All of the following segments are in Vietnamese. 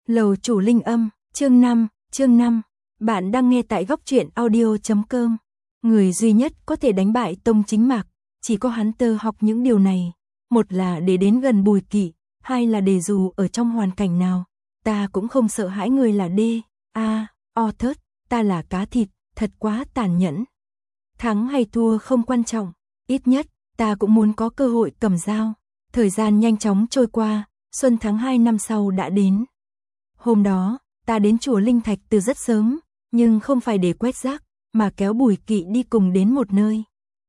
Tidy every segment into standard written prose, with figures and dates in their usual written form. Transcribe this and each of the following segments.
Lầu chủ linh âm, chương 5, bạn đang nghe tại góc truyện audio.com. Người duy nhất có thể đánh bại Tông Chính Mạc, chỉ có hắn Tơ học những điều này. Một là để đến gần Bùi Kỵ, hai là để dù ở trong hoàn cảnh nào, ta cũng không sợ hãi người là Thớt, ta là cá thịt, thật quá tàn nhẫn. Thắng hay thua không quan trọng, ít nhất, ta cũng muốn có cơ hội cầm dao. Thời gian nhanh chóng trôi qua, xuân tháng 2 năm sau đã đến. Hôm đó, ta đến chùa Linh Thạch từ rất sớm, nhưng không phải để quét rác, mà kéo Bùi Kỵ đi cùng đến một nơi.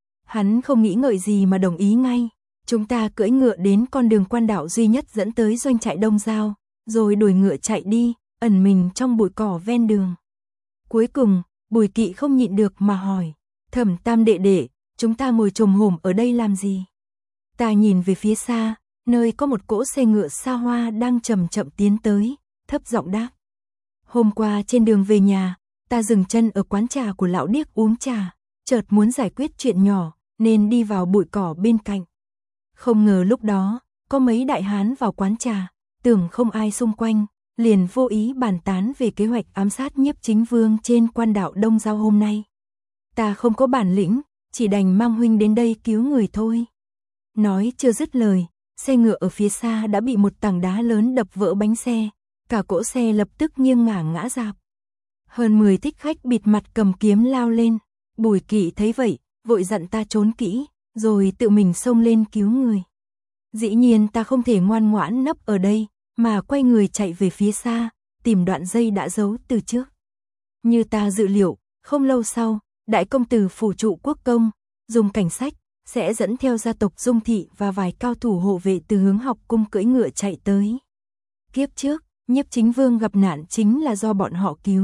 Hắn không nghĩ ngợi gì mà đồng ý ngay. Chúng ta cưỡi ngựa đến con đường quan đạo duy nhất dẫn tới doanh trại Đông Giao, rồi đuổi ngựa chạy đi, ẩn mình trong bụi cỏ ven đường. Cuối cùng, Bùi Kỵ không nhịn được mà hỏi, Thẩm Tam đệ đệ, chúng ta ngồi chồm hổm ở đây làm gì? Ta nhìn về phía xa, nơi có một cỗ xe ngựa xa hoa đang chậm chậm tiến tới, thấp giọng đáp. Hôm qua trên đường về nhà, ta dừng chân ở quán trà của lão điếc uống trà, chợt muốn giải quyết chuyện nhỏ, nên đi vào bụi cỏ bên cạnh. Không ngờ lúc đó, có mấy đại hán vào quán trà, tưởng không ai xung quanh, liền vô ý bàn tán về kế hoạch ám sát Nhiếp Chính Vương trên quan đạo Đông Giao hôm nay. Ta không có bản lĩnh, chỉ đành mang huynh đến đây cứu người thôi. Nói chưa dứt lời, xe ngựa ở phía xa đã bị một tảng đá lớn đập vỡ bánh xe, cả cỗ xe lập tức nghiêng ngả ngã rạp. Hơn 10 thích khách bịt mặt cầm kiếm lao lên, Bùi Kỵ thấy vậy, vội dặn ta trốn kỹ, rồi tự mình xông lên cứu người. Dĩ nhiên ta không thể ngoan ngoãn nấp ở đây, mà quay người chạy về phía xa, tìm đoạn dây đã giấu từ trước. Như ta dự liệu, không lâu sau, đại công tử phủ trụ quốc công, dùng cảnh sách, sẽ dẫn theo gia tộc Dung Thị và vài cao thủ hộ vệ từ hướng học cung cưỡi ngựa chạy tới. Kiếp trước, Nhiếp Chính Vương gặp nạn chính là do bọn họ cứu.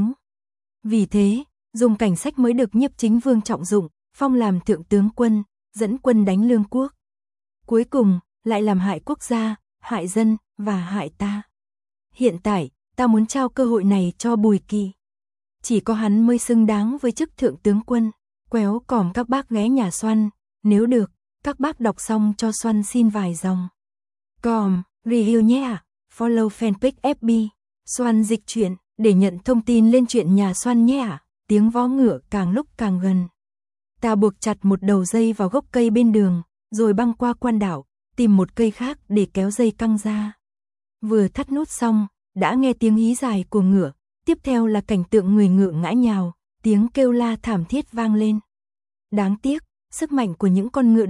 Vì thế, dùng cảnh sách mới được Nhiếp Chính Vương trọng dụng, phong làm thượng tướng quân, dẫn quân đánh Lương quốc. Cuối cùng, lại làm hại quốc gia, hại dân và hại ta. Hiện tại, ta muốn trao cơ hội này cho Bùi Kỵ. Chỉ có hắn mới xứng đáng với chức thượng tướng quân. Quéo còm các bác ghé nhà Xoăn, nếu được, các bác đọc xong cho Xoăn xin vài dòng. Còm, review nhé ạ. Follow fanpage FB, Xoăn dịch truyện, để nhận thông tin lên chuyện nhà Xoăn nhé ạ. Tiếng vó ngựa càng lúc càng gần. Ta buộc chặt một đầu dây vào gốc cây bên đường, rồi băng qua quan đảo, tìm một cây khác để kéo dây căng ra. Vừa thắt nút xong, đã nghe tiếng hí dài của ngựa, tiếp theo là cảnh tượng người ngựa ngã nhào, tiếng kêu la thảm thiết vang lên. Đáng tiếc, sức mạnh của những con ngựa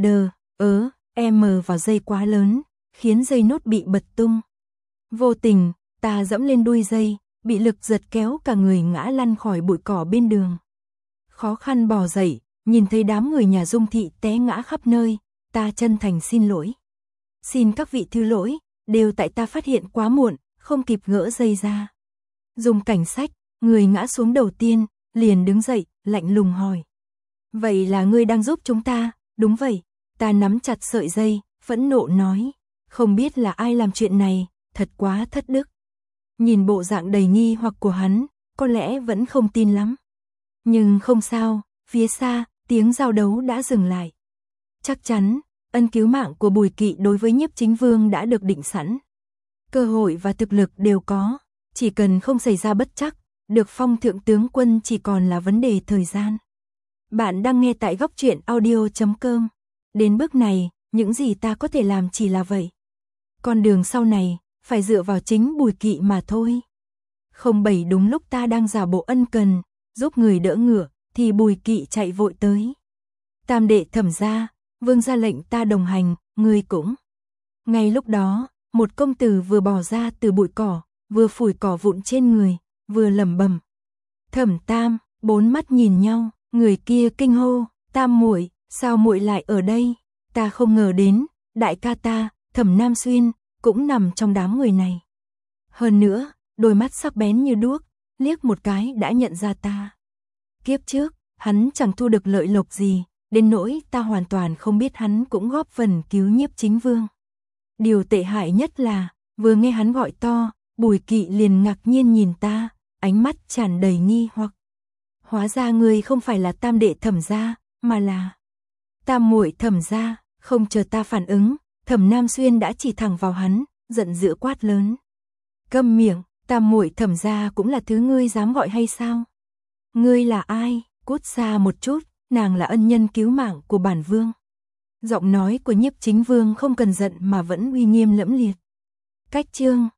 vào dây quá lớn, khiến dây nốt bị bật tung. Vô tình, ta dẫm lên đuôi dây, bị lực giật kéo cả người ngã lăn khỏi bụi cỏ bên đường. Khó khăn bò dậy, nhìn thấy đám người nhà Dung Thị té ngã khắp nơi, ta chân thành xin lỗi. Xin các vị thứ lỗi, đều tại ta phát hiện quá muộn, không kịp gỡ dây ra. Dùng cảnh sách, người ngã xuống đầu tiên, liền đứng dậy, lạnh lùng hỏi. Vậy là ngươi đang giúp chúng ta? Đúng vậy, ta nắm chặt sợi dây, phẫn nộ nói. Không biết là ai làm chuyện này, thật quá thất đức. Nhìn bộ dạng đầy nghi hoặc của hắn, có lẽ vẫn không tin lắm. Nhưng không sao, phía xa, tiếng giao đấu đã dừng lại. Chắc chắn, ân cứu mạng của Bùi Kỵ đối với Nhiếp Chính Vương đã được định sẵn. Cơ hội và thực lực đều có, chỉ cần không xảy ra bất trắc, được phong thượng tướng quân chỉ còn là vấn đề thời gian. Bạn đang nghe tại góc truyện audio.com. Đến bước này, những gì ta có thể làm chỉ là vậy. Con đường sau này, phải dựa vào chính Bùi Kỵ mà thôi. Không bày đúng lúc ta đang giả bộ ân cần, giúp người đỡ ngựa, thì Bùi Kỵ chạy vội tới. Tam đệ Thẩm gia, vương ra lệnh ta đồng hành, ngươi cũng. Ngay lúc đó, một công tử vừa bò ra từ bụi cỏ, vừa phủi cỏ vụn trên người, vừa lẩm bẩm. Thẩm Tam, bốn mắt nhìn nhau, người kia kinh hô, Tam muội, sao muội lại ở đây? Ta không ngờ đến, đại ca ta, Thẩm Nam Xuyên, cũng nằm trong đám người này. Hơn nữa, đôi mắt sắc bén như đuốc, liếc một cái đã nhận ra ta. Kiếp trước, hắn chẳng thu được lợi lộc gì, đến nỗi ta hoàn toàn không biết hắn cũng góp phần cứu Nhiếp Chính Vương. Điều tệ hại nhất là, vừa nghe hắn gọi to, Bùi Kỵ liền ngạc nhiên nhìn ta, ánh mắt tràn đầy nghi hoặc. Hóa ra ngươi không phải là tam đệ Thẩm gia, mà là tam muội Thẩm gia. Không chờ ta phản ứng, Thẩm Nam Xuyên đã chỉ thẳng vào hắn, giận dữ quát lớn. Câm miệng, Tam muội Thẩm gia cũng là thứ ngươi dám gọi hay sao? Ngươi là ai? Cút xa một chút, nàng là ân nhân cứu mạng của bản vương. Giọng nói của Nhiếp Chính Vương không cần giận mà vẫn uy nghiêm lẫm liệt. Cách chương